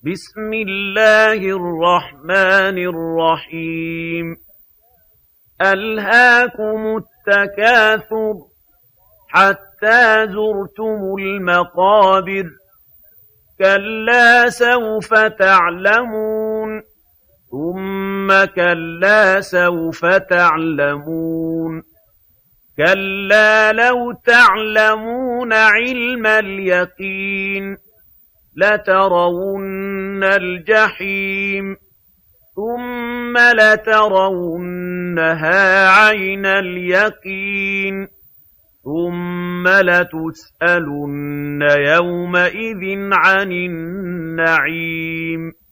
بسم الله الرحمن الرحيم ألهاكم التكاثر حتى زرتم المقابر كلا سوف تعلمون ثم كلا سوف تعلمون كلا لو تعلمون علم اليقين لترون الجحيم ثم لترونها عين اليقين ثم لتسألن يومئذ عن النعيم